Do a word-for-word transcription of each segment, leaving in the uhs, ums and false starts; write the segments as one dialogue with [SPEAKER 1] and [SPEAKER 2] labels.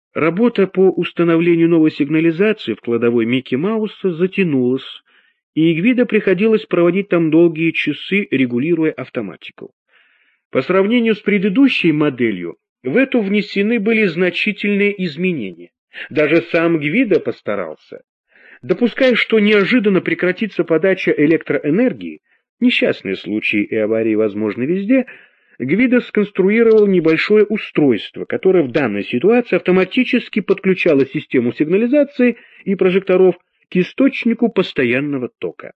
[SPEAKER 1] Работа по установлению новой сигнализации в кладовой Микки Мауса затянулась, и Гвидо приходилось проводить там долгие часы, регулируя автоматику. По сравнению с предыдущей моделью, в эту внесены были значительные изменения. Даже сам Гвидо постарался. Допуская, что неожиданно прекратится подача электроэнергии, несчастные случаи и аварии возможны везде, Гвидо сконструировал небольшое устройство, которое в данной ситуации автоматически подключало систему сигнализации и прожекторов к источнику постоянного тока.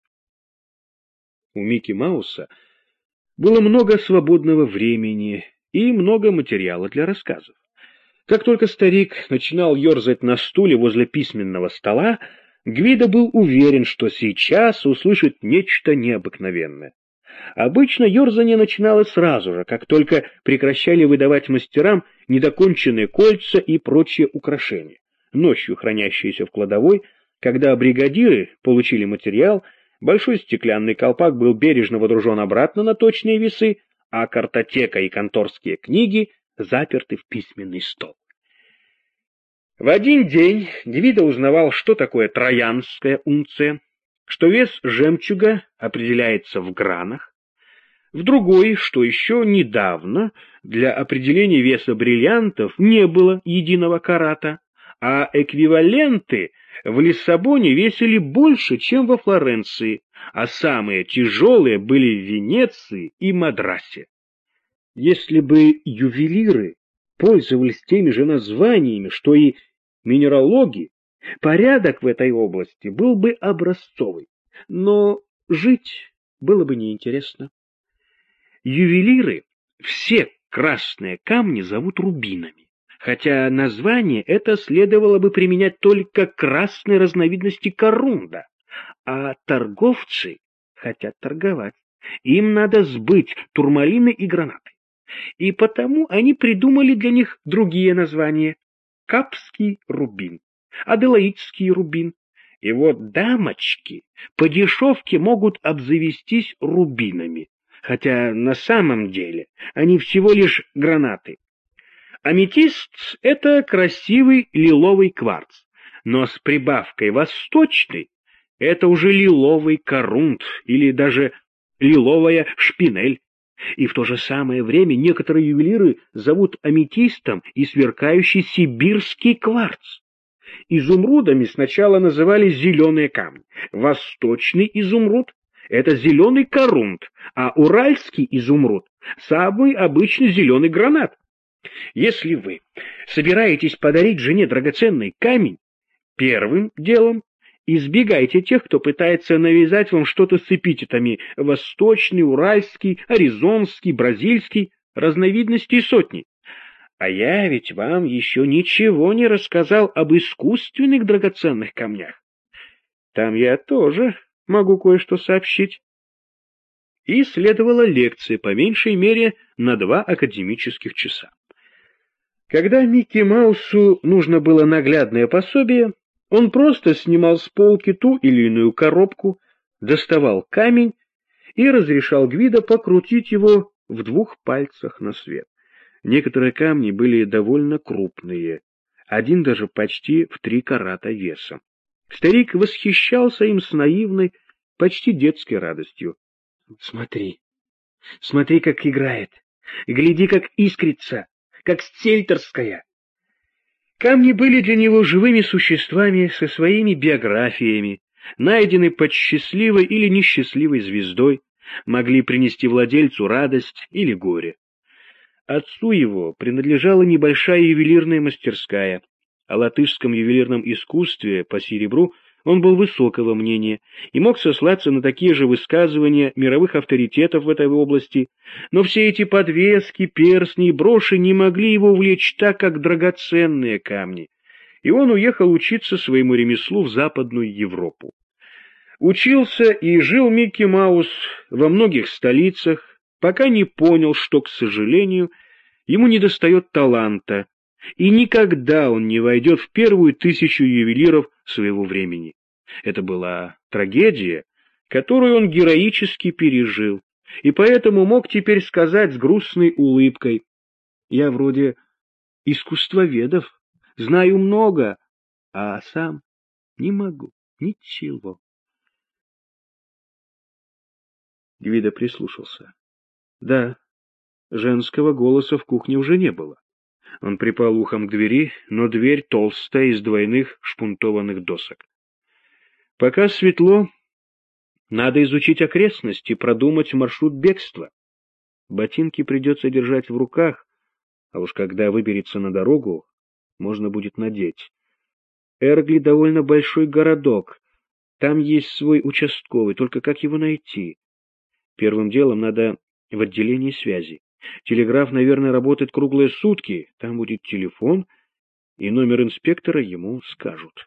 [SPEAKER 1] У Микки Мауса было много свободного времени и много материала для рассказов. Как только старик начинал ерзать на стуле возле письменного стола, Гвидо был уверен, что сейчас услышит нечто необыкновенное. Обычно ерзание начиналось сразу же, как только прекращали выдавать мастерам недоконченные кольца и прочие украшения. Ночью хранящиеся в кладовой, когда бригадиры получили материал, большой стеклянный колпак был бережно водружен обратно на точные весы, а картотека и конторские книги заперты в письменный стол. В один день Гвидо узнавал, что такое троянская унция, что вес жемчуга определяется в гранах, в другой, что еще недавно для определения веса бриллиантов не было единого карата, а эквиваленты в Лиссабоне весили больше, чем во Флоренции, а самые тяжелые были в Венеции и Мадрасе. Если бы ювелиры пользовались теми же названиями, что и минералоги, порядок в этой области был бы образцовый, но жить было бы неинтересно. Ювелиры все красные камни зовут рубинами, хотя название это следовало бы применять только к красной разновидности корунда, а торговцы хотят торговать, им надо сбыть турмалины и гранаты, и потому они придумали для них другие названия: капский рубин, аделаидский рубин. И вот дамочки по дешевке могут обзавестись рубинами, хотя на самом деле они всего лишь гранаты. Аметист — это красивый лиловый кварц, но с прибавкой восточный — это уже лиловый корунд или даже лиловая шпинель. И в то же самое время некоторые ювелиры зовут аметистом и сверкающий сибирский кварц. Изумрудами сначала называли зеленые камни. Восточный изумруд — это зеленый корунд, а уральский изумруд — самый обычный зеленый гранат. Если вы собираетесь подарить жене драгоценный камень, первым делом избегайте тех, кто пытается навязать вам что-то с эпитетами восточный, уральский, аризонский, бразильский, разновидностей сотни. А я ведь вам еще ничего не рассказал об искусственных драгоценных камнях. Там я тоже могу кое-что сообщить. И следовала лекция, по меньшей мере, на два академических часа. Когда Микки Маусу нужно было наглядное пособие, он просто снимал с полки ту или иную коробку, доставал камень и разрешал Гвидо покрутить его в двух пальцах на свет. Некоторые камни были довольно крупные, один даже почти в три карата весом. Старик восхищался им с наивной, почти детской радостью. — Смотри, смотри, как играет, гляди, как искрится, как стельтерская. Камни были для него живыми существами со своими биографиями, найдены под счастливой или несчастливой звездой, могли принести владельцу радость или горе. Отцу его принадлежала небольшая ювелирная мастерская. О латышском ювелирном искусстве по серебру он был высокого мнения и мог сослаться на такие же высказывания мировых авторитетов в этой области, но все эти подвески, перстни и броши не могли его увлечь так, как драгоценные камни, и он уехал учиться своему ремеслу в Западную Европу. Учился и жил Микки Маус во многих столицах, пока не понял, что, к сожалению, ему недостает таланта, и никогда он не войдет в первую тысячу ювелиров своего времени. Это была трагедия, которую он героически пережил, и поэтому мог теперь сказать с грустной улыбкой: «Я вроде искусствоведов, знаю много, а сам не могу ничего. Гвидо прислушался. Да, женского голоса в кухне уже не было. Он припал ухом к двери, но дверь толстая, из двойных шпунтованных досок. Пока светло, надо изучить окрестности, продумать маршрут бегства. Ботинки придется держать в руках, а уж когда выберется на дорогу, можно будет надеть. Эргли довольно большой городок, там есть свой участковый, только как его найти? Первым делом надо в отделении связи. Телеграф, наверное, работает круглые сутки, там будет телефон, и номер инспектора ему скажут.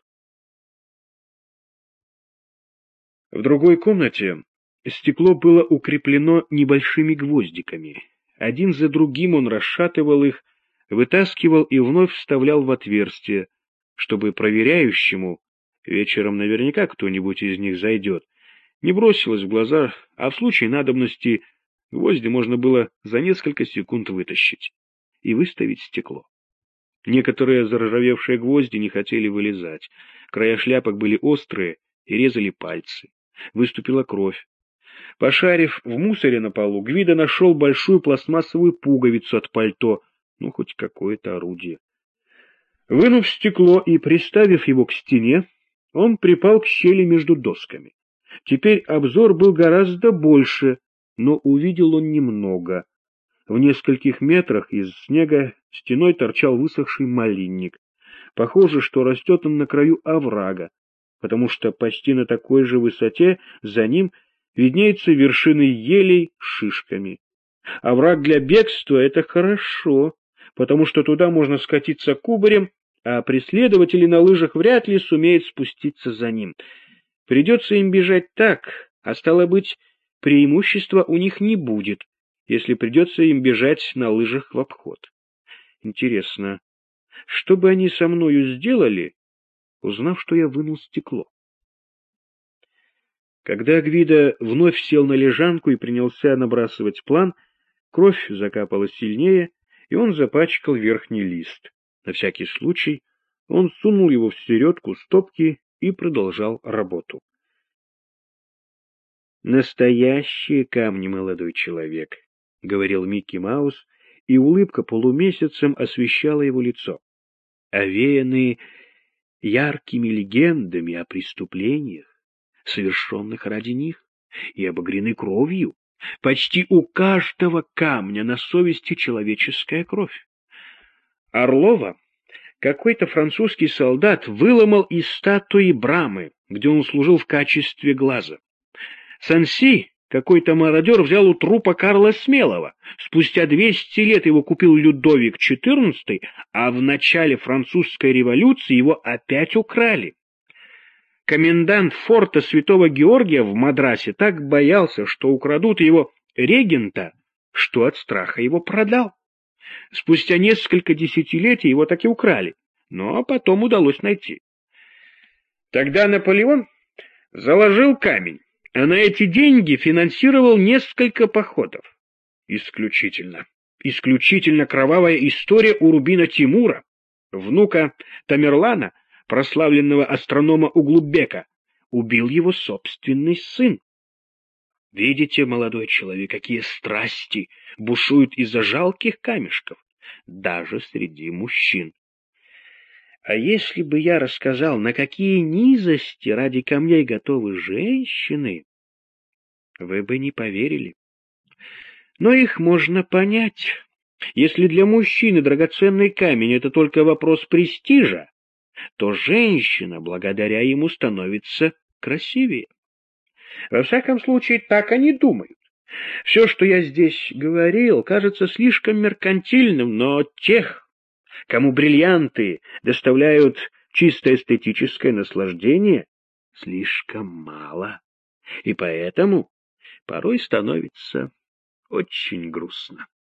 [SPEAKER 1] В другой комнате стекло было укреплено небольшими гвоздиками. Один за другим он расшатывал их, вытаскивал и вновь вставлял в отверстие, чтобы проверяющему, вечером наверняка кто-нибудь из них зайдет, не бросилось в глаза, а в случае надобности гвозди можно было за несколько секунд вытащить и выставить стекло. Некоторые заржавевшие гвозди не хотели вылезать, края шляпок были острые и резали пальцы. Выступила кровь. Пошарив в мусоре на полу, Гвидо нашел большую пластмассовую пуговицу от пальто, ну, хоть какое-то орудие. Вынув стекло и приставив его к стене, он припал к щели между досками. Теперь обзор был гораздо больше, но увидел он немного. В нескольких метрах из снега стеной торчал высохший малинник. Похоже, что растет он на краю оврага, потому что почти на такой же высоте за ним виднеются вершины елей с шишками. Овраг для бегства — это хорошо, потому что туда можно скатиться кубарем, а преследователи на лыжах вряд ли сумеют спуститься за ним. Придется им бежать так, а стало быть, преимущества у них не будет, если придется им бежать на лыжах в обход. Интересно, что бы они со мною сделали, узнав, что я вынул стекло? Когда Гвидо вновь сел на лежанку и принялся набрасывать план, кровь закапала сильнее, и он запачкал верхний лист. На всякий случай он сунул его в середку стопки и продолжал работу. «Настоящие камни, молодой человек», — говорил Микки Маус, и улыбка полумесяцем освещала его лицо. «Овеянные яркими легендами о преступлениях, совершенных ради них, и обогрены кровью. Почти у каждого камня на совести человеческая кровь. Орлова какой-то французский солдат выломал из статуи Брамы, где он служил в качестве глаза. Санси какой-то мародер взял у трупа Карла Смелого. Спустя двести лет его купил Людовик четырнадцатый, а в начале французской революции его опять украли. Комендант форта Святого Георгия в Мадрасе так боялся, что украдут его регента, что от страха его продал. Спустя несколько десятилетий его таки украли, но потом удалось найти. Тогда Наполеон заложил камень, а на эти деньги финансировал несколько походов. Исключительно, исключительно кровавая история Урубина Тимура, внука Тамерлана, прославленного астронома Углубека, убил его собственный сын. Видите, молодой человек, какие страсти бушуют из-за жалких камешков, даже среди мужчин. А если бы я рассказал, на какие низости ради камней готовы женщины, вы бы не поверили. Но их можно понять. Если для мужчины драгоценный камень — это только вопрос престижа, то женщина благодаря ему становится красивее. Во всяком случае, так они думают. Все, что я здесь говорил, кажется слишком меркантильным, но тех, кому бриллианты доставляют чисто эстетическое наслаждение, слишком мало, и поэтому порой становится очень грустно.